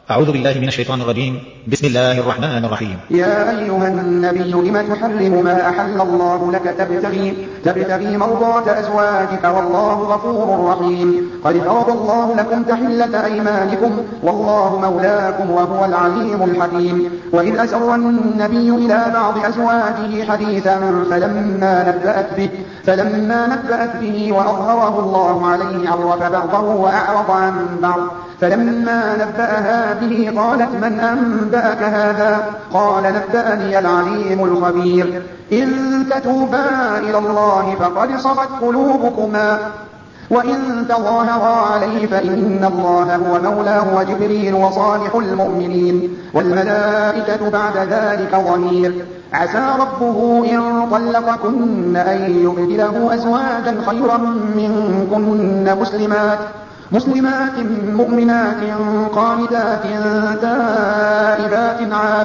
أعوذ بالله من الشيطان الرجيم. بسم الله الرحمن الرحيم. يا أيها النبي لم تحرم ما أحل الله لك تبتغي مرضات أزواجك والله غفور رحيم. قد فرض الله لكم تحلة أيمانكم والله مولاكم وهو العليم الحكيم. وإذ أسر النبي إلى بعض أزواجه حديثا فلما نبأت به وأظهره الله عليه عرف بعضه وأعرض عن بعض. فلما نبأها به قالت من أنبأك هذا؟ قال نبأني العليم الخبير. إن تتوبا إلى الله فقد صغت قلوبكما وإن تظاهرا عليه فإن الله هو مولاه وجبريل وصالح المؤمنين والملائكة بعد ذلك ظهير. عسى ربه إن طلقكن أن يبدله أزواجا خيرا منكن مسلمات مؤمنات قانتات تائبات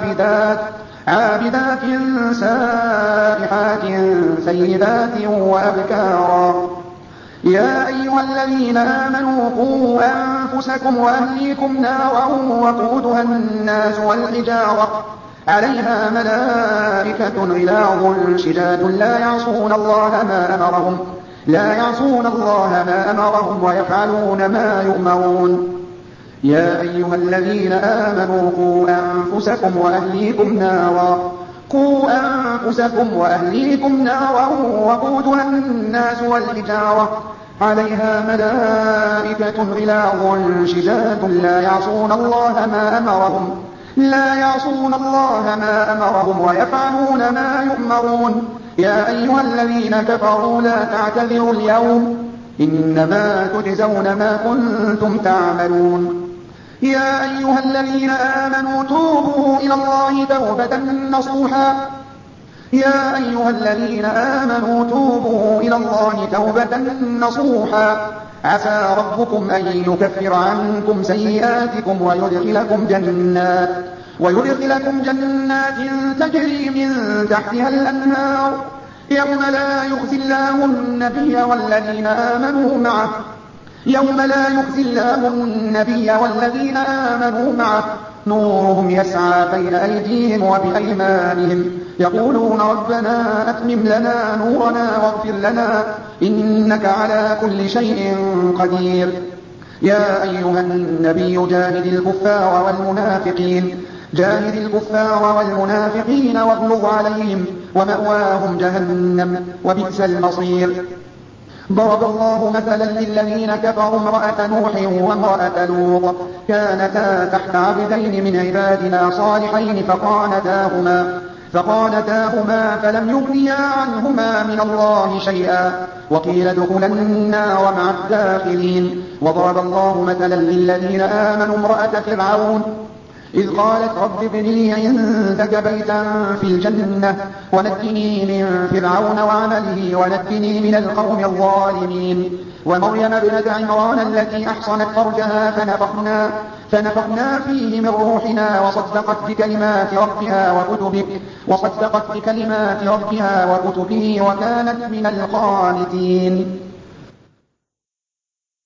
عابدات سائحات سيدات وأبكارا. يا أيها الذين آمنوا قوا أنفسكم وأهليكم نارا وقودها الناس والحجارة عليها ملائكة غلاظ شداد لا يعصون الله ما أمرهم ويفعلون ما يؤمرون. يا أيها الذين آمنوا قوا أنفسكم وأهليكم نارا وقودها الناس والحجارة عليها ملائكة غلاظ شداد لا يعصون الله ما أمرهم ويفعلون ما يؤمرون. يا أيها الذين كفروا لا تعتذروا اليوم إنما تجزون ما كنتم تعملون. يا أيها الذين آمنوا توبوا إلى الله توبة نصوحا عسى ربكم أن يكفر عنكم سيئاتكم ويدخلكم جنات تجري من تحتها الأنهار يوم لا يخزي الله النبي والذين آمنوا معه نورهم يسعى بين أيديهم وبأيمانهم يقولون ربنا أتمم لنا نورنا واغفر لنا إنك على كل شيء قدير. يا أيها النبي جاهد الكفار والمنافقين واغلظ عليهم ومأواهم جهنم وبئس المصير. ضرب الله مثلا للذين كفروا امرأة نوح وامرأة لوط كانتا تحت عبدين من عبادنا صالحين فخانتاهما فلم يغنيا عنهما من الله شيئا وقيل ادخلا النار مع الداخلين. وضرب الله مثلا للذين آمنوا امرأة فرعون إذ قالت رب ابن لي عندك بيتا في الجنة ونجني من فرعون وعمله ونجني من القوم الظالمين. ومريم ابنة عمران التي أحصنت فرجها فنفخنا فيه من روحنا وصدقت بكلمات ربها وكتبه وكانت من القانتين.